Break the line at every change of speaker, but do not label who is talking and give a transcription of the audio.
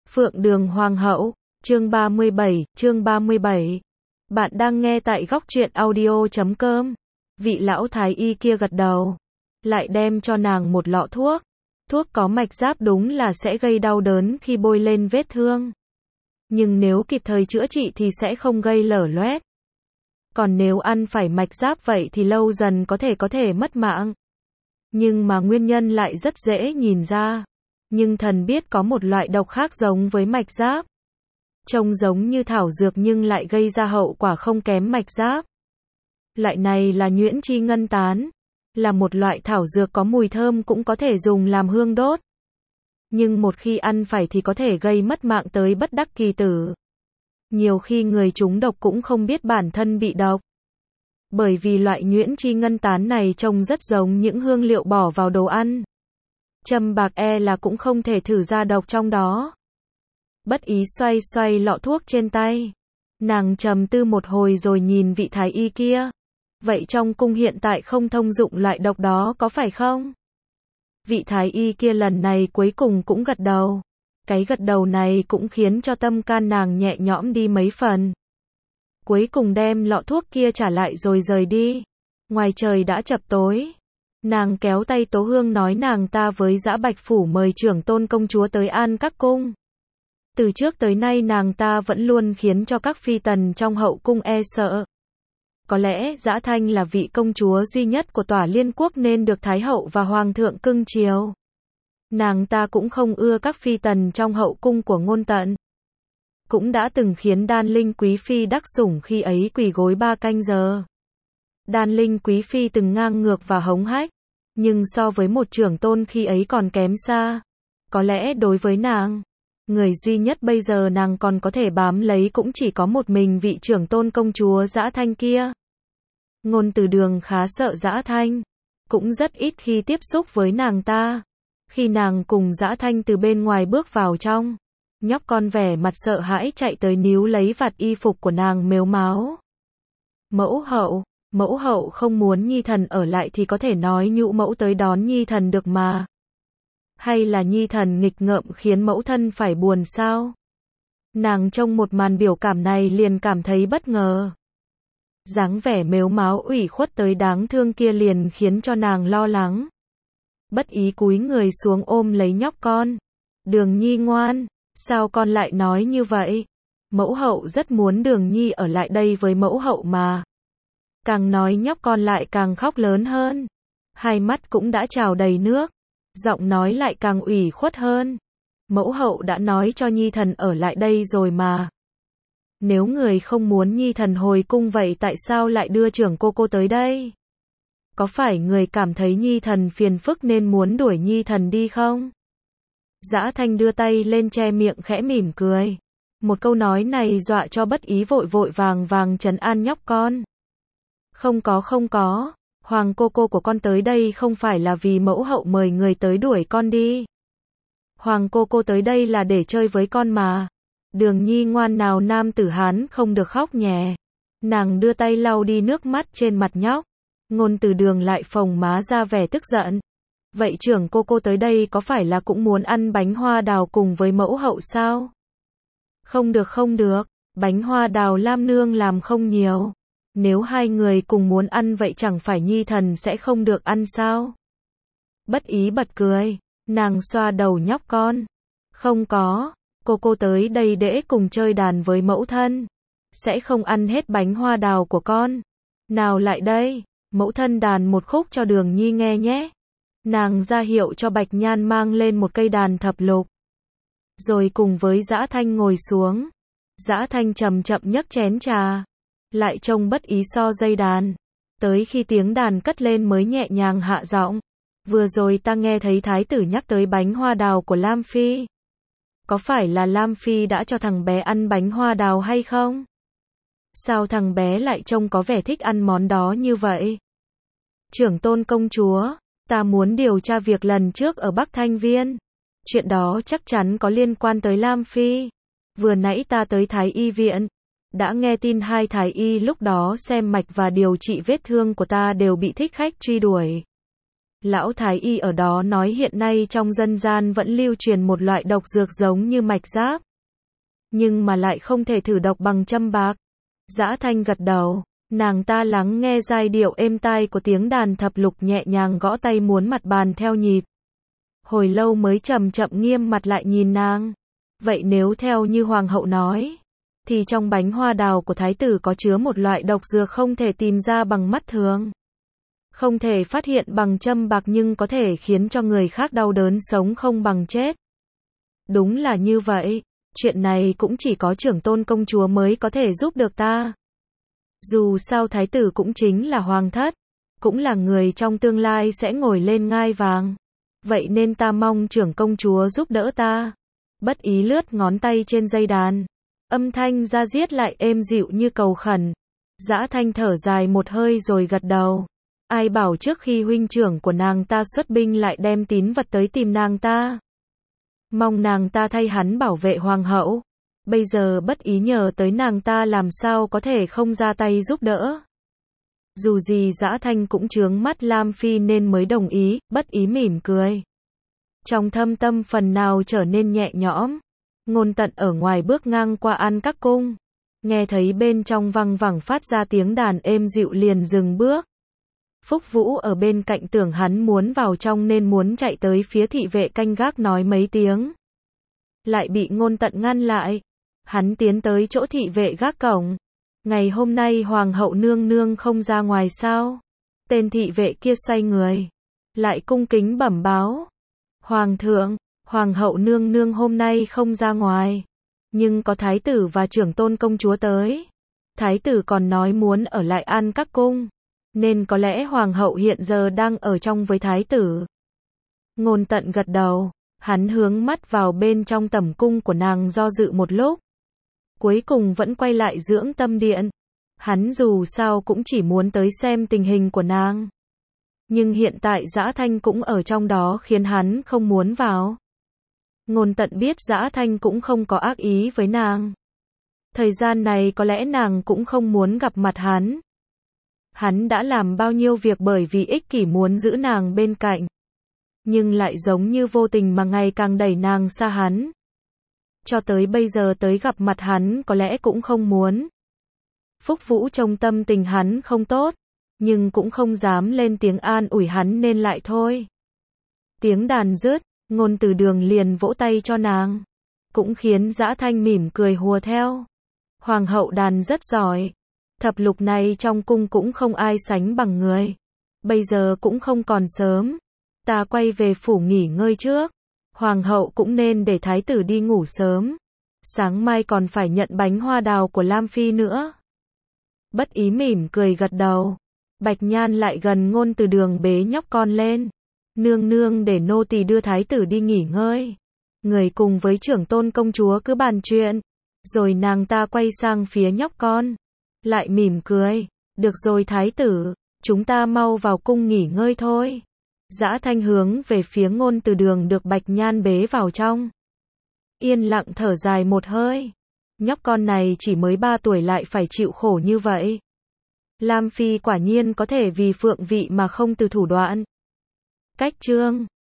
Phượng Đường Hoàng hậu, chương 37. Bạn đang nghe tại góc truyện audio.com. Vị lão thái y kia gật đầu, lại đem cho nàng một lọ thuốc. Thuốc có mạch giáp đúng là sẽ gây đau đớn khi bôi lên vết thương. Nhưng nếu kịp thời chữa trị thì sẽ không gây lở loét. Còn nếu ăn phải mạch giáp vậy thì lâu dần có thể mất mạng. Nhưng mà nguyên nhân lại rất dễ nhìn ra. Nhưng thần biết có một loại độc khác giống với mạch giáp. Trông giống như thảo dược nhưng lại gây ra hậu quả không kém mạch giáp. Loại này là nhuyễn chi ngân tán. Là một loại thảo dược có mùi thơm cũng có thể dùng làm hương đốt. Nhưng một khi ăn phải thì có thể gây mất mạng tới bất đắc kỳ tử. Nhiều khi người trúng độc cũng không biết bản thân bị độc. Bởi vì loại nhuyễn chi ngân tán này trông rất giống những hương liệu bỏ vào đồ ăn. Châm bạc là cũng không thể thử ra độc trong đó. Bất ý xoay lọ thuốc trên tay. Nàng trầm tư một hồi rồi nhìn vị thái y kia. Vậy trong cung hiện tại không thông dụng loại độc đó có phải không? Vị thái y kia lần này cuối cùng cũng gật đầu. Cái gật đầu này cũng khiến cho tâm can nàng nhẹ nhõm đi mấy phần. Cuối cùng đem lọ thuốc kia trả lại rồi rời đi. Ngoài trời đã chập tối. Nàng kéo tay Tố Hương nói nàng ta với Dã Bạch Phủ mời trưởng tôn công chúa tới An Các Cung. Từ trước tới nay nàng ta vẫn luôn khiến cho các phi tần trong hậu cung sợ. Có lẽ Dã Thanh là vị công chúa duy nhất của Tỏa Liên Quốc nên được Thái hậu và Hoàng thượng cưng chiều. Nàng ta cũng không ưa các phi tần trong hậu cung của Ngôn Tận. Cũng đã từng khiến Đan Linh Quý Phi đắc sủng khi ấy quỳ gối 3 canh giờ. Đan Linh Quý Phi từng ngang ngược và hống hách, nhưng so với một trưởng tôn khi ấy còn kém xa. Có lẽ đối với nàng, người duy nhất bây giờ nàng còn có thể bám lấy cũng chỉ có một mình vị trưởng tôn công chúa Dã Thanh kia. Ngôn Từ Đường khá sợ Dã Thanh, cũng rất ít khi tiếp xúc với nàng ta. Khi nàng cùng Dã Thanh từ bên ngoài bước vào trong, nhóc con vẻ mặt sợ hãi chạy tới níu lấy vạt y phục của nàng mếu máo. Mẫu hậu không muốn nhi thần ở lại thì có thể nói nhũ mẫu tới đón nhi thần được mà. Hay là nhi thần nghịch ngợm khiến mẫu thân phải buồn sao? Nàng trông một màn biểu cảm này liền cảm thấy bất ngờ. Dáng vẻ mếu máo ủy khuất tới đáng thương kia liền khiến cho nàng lo lắng. Bất ý cúi người xuống ôm lấy nhóc con. Đường Nhi ngoan, sao con lại nói như vậy? Mẫu hậu rất muốn Đường Nhi ở lại đây với mẫu hậu mà. Càng nói nhóc con lại càng khóc lớn hơn. Hai mắt cũng đã trào đầy nước. Giọng nói lại càng ủy khuất hơn. Mẫu hậu đã nói cho nhi thần ở lại đây rồi mà. Nếu người không muốn nhi thần hồi cung vậy tại sao lại đưa trưởng cô tới đây? Có phải người cảm thấy nhi thần phiền phức nên muốn đuổi nhi thần đi không? Dã Thanh đưa tay lên che miệng khẽ mỉm cười. Một câu nói này dọa cho Bất Ý vội vàng trấn an nhóc con. Không có. Hoàng cô của con tới đây không phải là vì mẫu hậu mời người tới đuổi con đi. Hoàng cô tới đây là để chơi với con mà. Đường Nhi ngoan nào, nam tử Hán không được khóc nhè. Nàng đưa tay lau đi nước mắt trên mặt nhóc. Ngôn Từ Đường lại phồng má ra vẻ tức giận. Vậy trưởng cô tới đây có phải là cũng muốn ăn bánh hoa đào cùng với mẫu hậu sao? Không được. Bánh hoa đào Lam nương làm không nhiều. Nếu hai người cùng muốn ăn vậy chẳng phải nhi thần sẽ không được ăn sao? Bất Ý bật cười. Nàng xoa đầu nhóc con. Không có. Cô tới đây để cùng chơi đàn với mẫu thân. Sẽ không ăn hết bánh hoa đào của con. Nào lại đây. Mẫu thân đàn một khúc cho Đường Nhi nghe nhé. Nàng ra hiệu cho Bạch Nhan mang lên một cây đàn thập lục. Rồi cùng với Dã Thanh ngồi xuống. Dã Thanh chậm nhấc chén trà. Lại trông Bất Ý so dây đàn. Tới khi tiếng đàn cất lên mới nhẹ nhàng hạ giọng. Vừa rồi ta nghe thấy thái tử nhắc tới bánh hoa đào của Lam Phi. Có phải là Lam Phi đã cho thằng bé ăn bánh hoa đào hay không? Sao thằng bé lại trông có vẻ thích ăn món đó như vậy? Trưởng tôn công chúa, ta muốn điều tra việc lần trước ở Bắc Thanh Viên. Chuyện đó chắc chắn có liên quan tới Lam Phi. Vừa nãy ta tới Thái y viện. Đã nghe tin hai thái y lúc đó xem mạch và điều trị vết thương của ta đều bị thích khách truy đuổi. Lão thái y ở đó nói hiện nay trong dân gian vẫn lưu truyền một loại độc dược giống như mạch giáp, nhưng mà lại không thể thử độc bằng châm bạc. Dã Thanh gật đầu, nàng ta lắng nghe giai điệu êm tai của tiếng đàn thập lục nhẹ nhàng gõ tay muốn mặt bàn theo nhịp. Hồi lâu mới chậm chậm nghiêm mặt lại nhìn nàng. Vậy nếu theo như hoàng hậu nói, thì trong bánh hoa đào của thái tử có chứa một loại độc dược không thể tìm ra bằng mắt thường, không thể phát hiện bằng châm bạc nhưng có thể khiến cho người khác đau đớn sống không bằng chết. Đúng là như vậy, chuyện này cũng chỉ có trưởng tôn công chúa mới có thể giúp được ta. Dù sao thái tử cũng chính là hoàng thất, cũng là người trong tương lai sẽ ngồi lên ngai vàng. Vậy nên ta mong trưởng công chúa giúp đỡ ta. Bất ý lướt ngón tay trên dây đàn. Âm thanh da diết lại êm dịu như cầu khẩn. Dã Thanh thở dài một hơi rồi gật đầu. Ai bảo trước khi huynh trưởng của nàng ta xuất binh lại đem tín vật tới tìm nàng ta. Mong nàng ta thay hắn bảo vệ hoàng hậu. Bây giờ bất ý nhờ tới nàng ta làm sao có thể không ra tay giúp đỡ. Dù gì Dã Thanh cũng chướng mắt Lam Phi nên mới đồng ý, bất ý mỉm cười. Trong thâm tâm phần nào trở nên nhẹ nhõm. Ngôn Tận ở ngoài bước ngang qua An Các Cung. Nghe thấy bên trong văng vẳng phát ra tiếng đàn êm dịu liền dừng bước. Phúc Vũ ở bên cạnh tưởng hắn muốn vào trong nên muốn chạy tới phía thị vệ canh gác nói mấy tiếng. Lại bị Ngôn Tận ngăn lại. Hắn tiến tới chỗ thị vệ gác cổng. Ngày hôm nay hoàng hậu nương nương không ra ngoài sao? Tên thị vệ kia xoay người. Lại cung kính bẩm báo. Hoàng thượng, hoàng hậu nương nương hôm nay không ra ngoài. Nhưng có thái tử và trưởng tôn công chúa tới. Thái tử còn nói muốn ở lại An Các Cung. Nên có lẽ hoàng hậu hiện giờ đang ở trong với thái tử. Ngôn Tận gật đầu. Hắn hướng mắt vào bên trong tẩm cung của nàng do dự một lúc. Cuối cùng vẫn quay lại dưỡng tâm điện. Hắn dù sao cũng chỉ muốn tới xem tình hình của nàng. Nhưng hiện tại Dã Thanh cũng ở trong đó khiến hắn không muốn vào. Ngôn Tận biết Dã Thanh cũng không có ác ý với nàng. Thời gian này có lẽ nàng cũng không muốn gặp mặt hắn. Hắn đã làm bao nhiêu việc bởi vì ích kỷ muốn giữ nàng bên cạnh. Nhưng lại giống như vô tình mà ngày càng đẩy nàng xa hắn. Cho tới bây giờ tới gặp mặt hắn có lẽ cũng không muốn. Phúc Vũ trông tâm tình hắn không tốt, nhưng cũng không dám lên tiếng an ủi hắn nên lại thôi. Tiếng đàn dứt, Ngôn Từ Đường liền vỗ tay cho nàng, cũng khiến Dã Thanh mỉm cười hùa theo. Hoàng hậu đàn rất giỏi, thập lục này trong cung cũng không ai sánh bằng người. Bây giờ cũng không còn sớm, ta quay về phủ nghỉ ngơi trước. Hoàng hậu cũng nên để thái tử đi ngủ sớm. Sáng mai còn phải nhận bánh hoa đào của Lam Phi nữa. Bất ý mỉm cười gật đầu. Bạch Nhan lại gần Ngôn Từ Đường bế nhóc con lên. Nương nương để nô tỳ đưa thái tử đi nghỉ ngơi. Người cùng với trưởng tôn công chúa cứ bàn chuyện. Rồi nàng ta quay sang phía nhóc con. Lại mỉm cười. Được rồi thái tử, chúng ta mau vào cung nghỉ ngơi thôi. Dã Thanh hướng về phía Ngôn Từ Đường được Bạch Nhan bế vào trong. Yên lặng thở dài một hơi. Nhóc con này chỉ mới 3 tuổi lại phải chịu khổ như vậy. Lam Phi quả nhiên có thể vì phượng vị mà không từ thủ đoạn. Cách chương